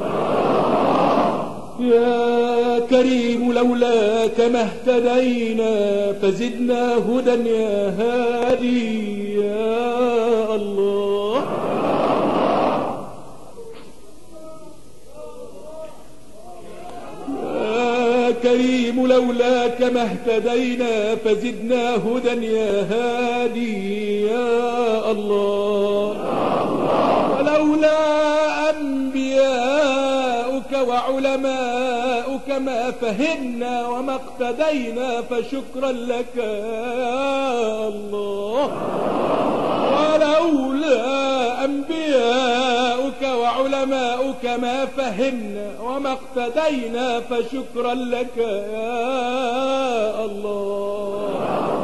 يا كريم لولاك ما اهتدينا فزدنا هدى يا هادي يا الله. كريم لولاك ما اهتدينا فزدنا هدى يا هادي يا الله. ولولا أنبياؤك وعلماؤك ما فهمنا وما اقتدينا فشكرا لك يا الله. ولولا أنبياؤك وعلماؤك ما فهمنا وما اقتدينا فشكرا لك يا الله.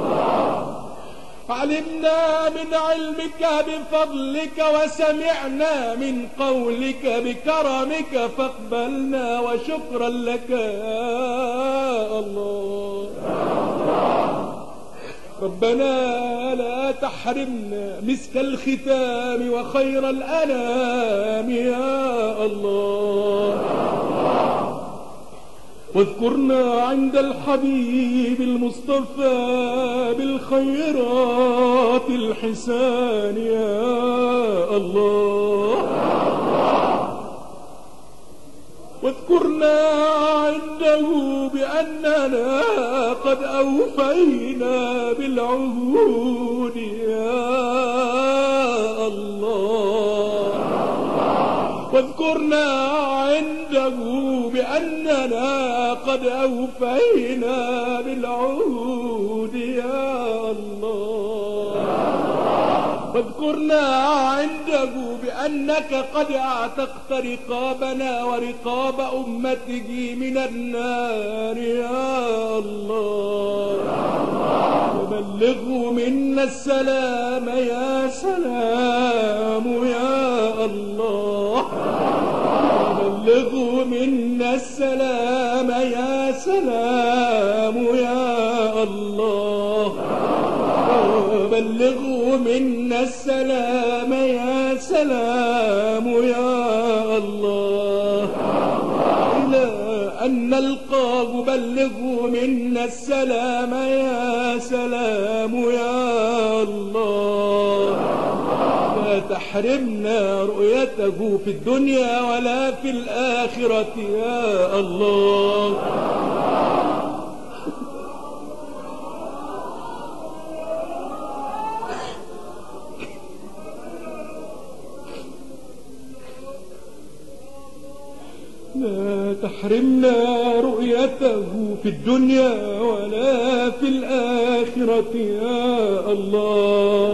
علمنا من علمك بفضلك وسمعنا من قولك بكرمك فاقبلنا وشكرا لك يا الله. ربنا لا تحرمنا مسك الختام وخير الأنام يا الله. واذكرنا عند الحبيب المصطفى بالخيرات الحسان يا الله. واذكرنا عنده بأننا قد أوفينا بالعهود يا الله. واذكرنا عنده بأننا قد أوفينا بالعهود يا الله. واذكرنا عنده بأنك قد اعتقت رقابنا ورقاب أمته من النار يا الله. وبلغوا منا السلام يا سلام يا الله. وبلغوا منا السلام يا سلام يا الله. بلغوا منا السلام يا سلام يا الله. إلى أن نلقاه بلغوا منا السلام يا سلام يا الله. لا تحرمنا رؤيته في الدنيا ولا في الآخرة يا الله. لا تحرمنا رؤيته رؤيته في الدنيا ولا في الآخرة يا الله.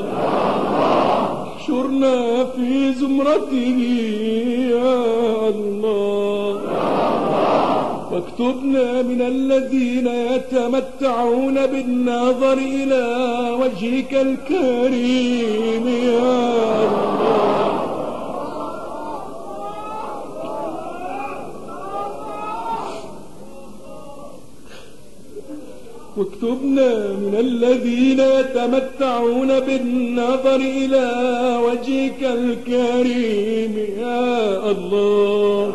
احشرنا في زمرته يا الله، واكتبنا من الذين يتمتعون بالنظر إلى وجهك الكريم يا الله. واكتبنا من الذين يتمتعون بالنظر إلى وجهك الكريم يا الله.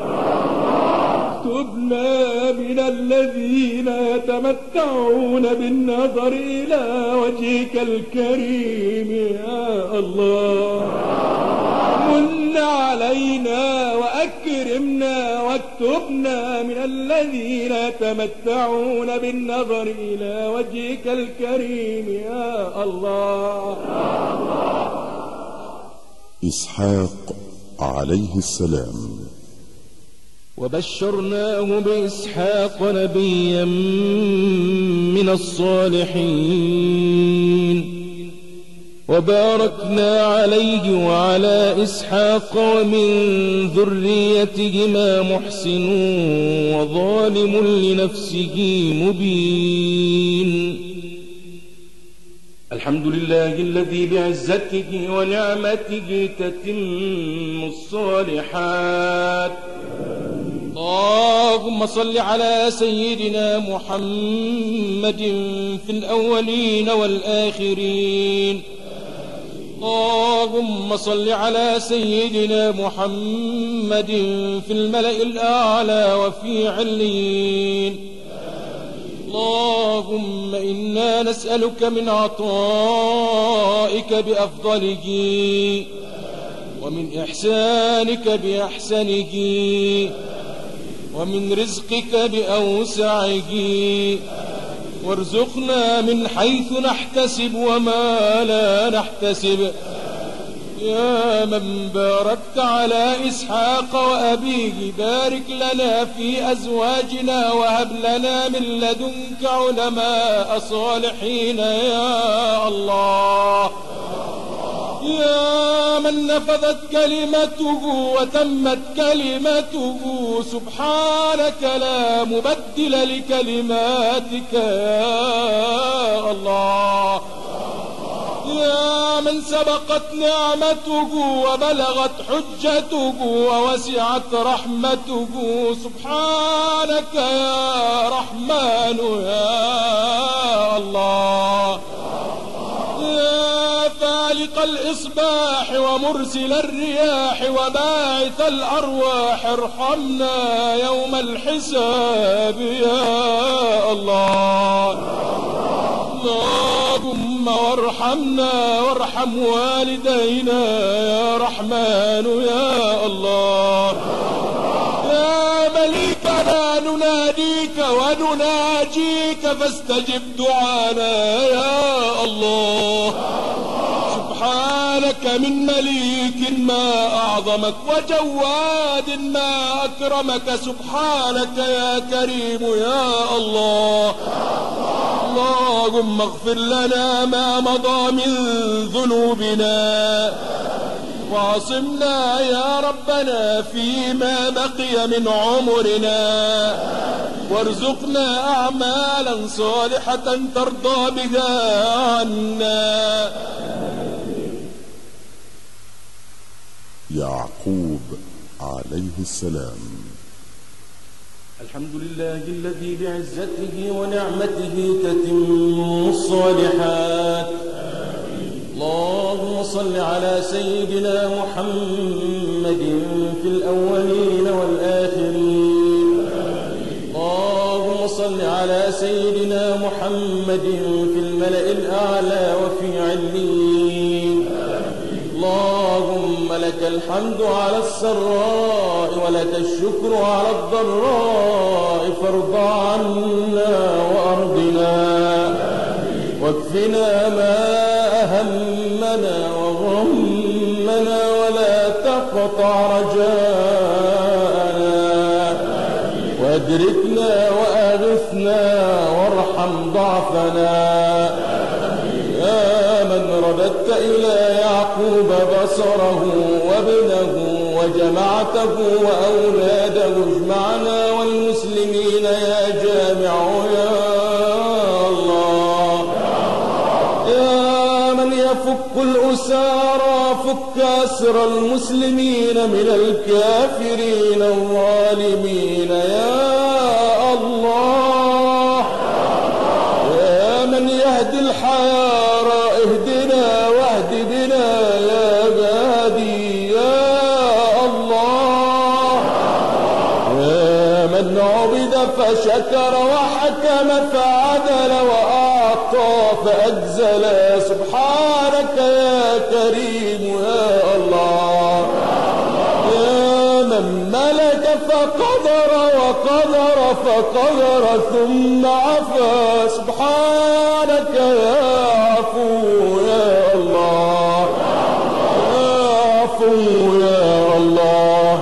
اكتبنا من الذين يتمتعون بالنظر إلى وجهك الكريم يا الله. من علينا وأكرمنا واكتبنا من الذين يتمتعون بالنظر إلى وجهك الكريم يا الله. إسحاق عليه السلام. وبشرناه بإسحاق نبيا من الصالحين، وباركنا عليه وعلى إسحاق ومن ذريتهما محسن وظالم لنفسه مبين. الحمد لله الذي بعزته ونعمته تتم الصالحات. اللهم صل على سيدنا محمد في الأولين والآخرين. اللهم صل على سيدنا محمد في الملأ الأعلى وفي عليين. اللهم إنا نسألك من عطائك بأفضله ومن إحسانك بأحسنه ومن رزقك بأوسعه، وارزقنا من حيث نحتسب وما لا نحتسب. يا من باركت على إسحاق وأبيه بارك لنا في أزواجنا وهب لنا من لدنك علماء صالحين يا الله. يا من نفذت كلمته وتمت كلمته سبحانك لا مبدل لكلماتك يا الله. يا من سبقت نعمته وبلغت حجته ووسعت رحمته سبحانك يا رحمن يا الله. يا فالق الإصباح ومرسل الرياح وباعث الأرواح ارحمنا يوم الحساب يا الله. اللهم وارحمنا وارحم والدينا يا رحمن يا الله. يا مليكنا نناديك ونناجيك فاستجب دعانا يا الله. سبحانك من مليك ما أعظمك وجواد ما أكرمك سبحانك يا كريم يا الله. اللهم اغفر لنا ما مضى من ذنوبنا وعصمنا يا ربنا فيما بقي من عمرنا، وارزقنا أعمالا صالحة ترضى بها عنا. يعقوب عليه السلام. الحمد لله الذي بعزته ونعمته تتم الصالحات. اللهم صل على سيدنا محمد في الأولين والآخرين. اللهم صل على سيدنا محمد في الملأ الأعلى وفي عليين. اللهم لك الحمد على السراء ولك الشكر على الضراء، فارض عنا وأرضنا واكفنا ما أهمنا وغمنا ولا تقطع رجاءنا، وادركنا أغثنا وارحم ضعفنا. يا من رددت إلى يعقوب بصره وابنه وجمعته وأولاده اجمعنا والمسلمين يا جامع يا الله. يا من يفك الأسارى فك أسر المسلمين من الكافرين الظالمين يا الله. يا من يهدي الحيارى اهدنا واهد بنا يا هادي يا الله. يا من عبد فشكر وحكم فعدل وأعطى فأجزل سبحانك يا كريم يا الله. يا من ملك فقدر وقدر فقدر ثم عفا سبحانك يا عفو يا الله. يا عفو يا الله.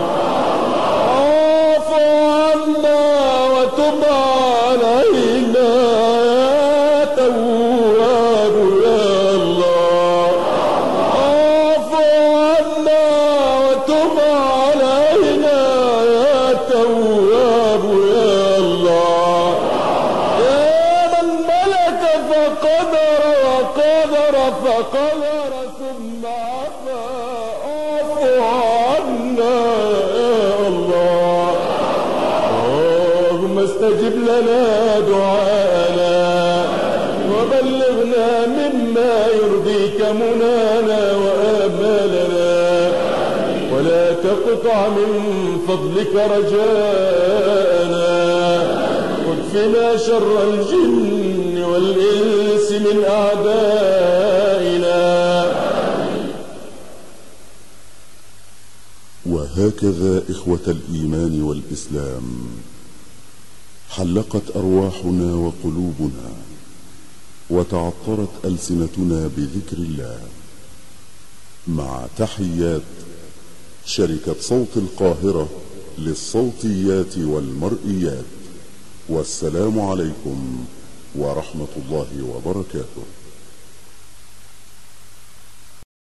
عفو عنا وتب علينا يا تواب يا الله. عفو عنا وتب علينا يا تواب يا الله. يا من ملك فقدر وقدر فقدر ثم عفا عفو عنا يا الله. اللهم استجب لنا دعاءنا وبلغنا مما يرضيك منانا وآمالنا ولا تقطع من فضلك رجاءنا. واكفنا شر الجن والإنس من أعدائنا. وهكذا إخوة الإيمان والإسلام حلقت أرواحنا وقلوبنا وتعطرت ألسنتنا بذكر الله، مع تحيات شركة صوت القاهرة للصوتيات والمرئيات. والسلام عليكم ورحمة الله وبركاته.